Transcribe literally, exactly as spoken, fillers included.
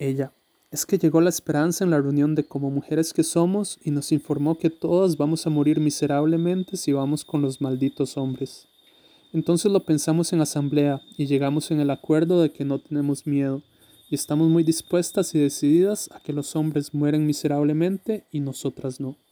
Ella: es que llegó la esperanza en la reunión de como mujeres que somos y nos informó que todas vamos a morir miserablemente si vamos con los malditos hombres. Entonces lo pensamos en asamblea y llegamos en el acuerdo de que no tenemos miedo y estamos muy dispuestas y decididas a que los hombres mueren miserablemente y nosotras no.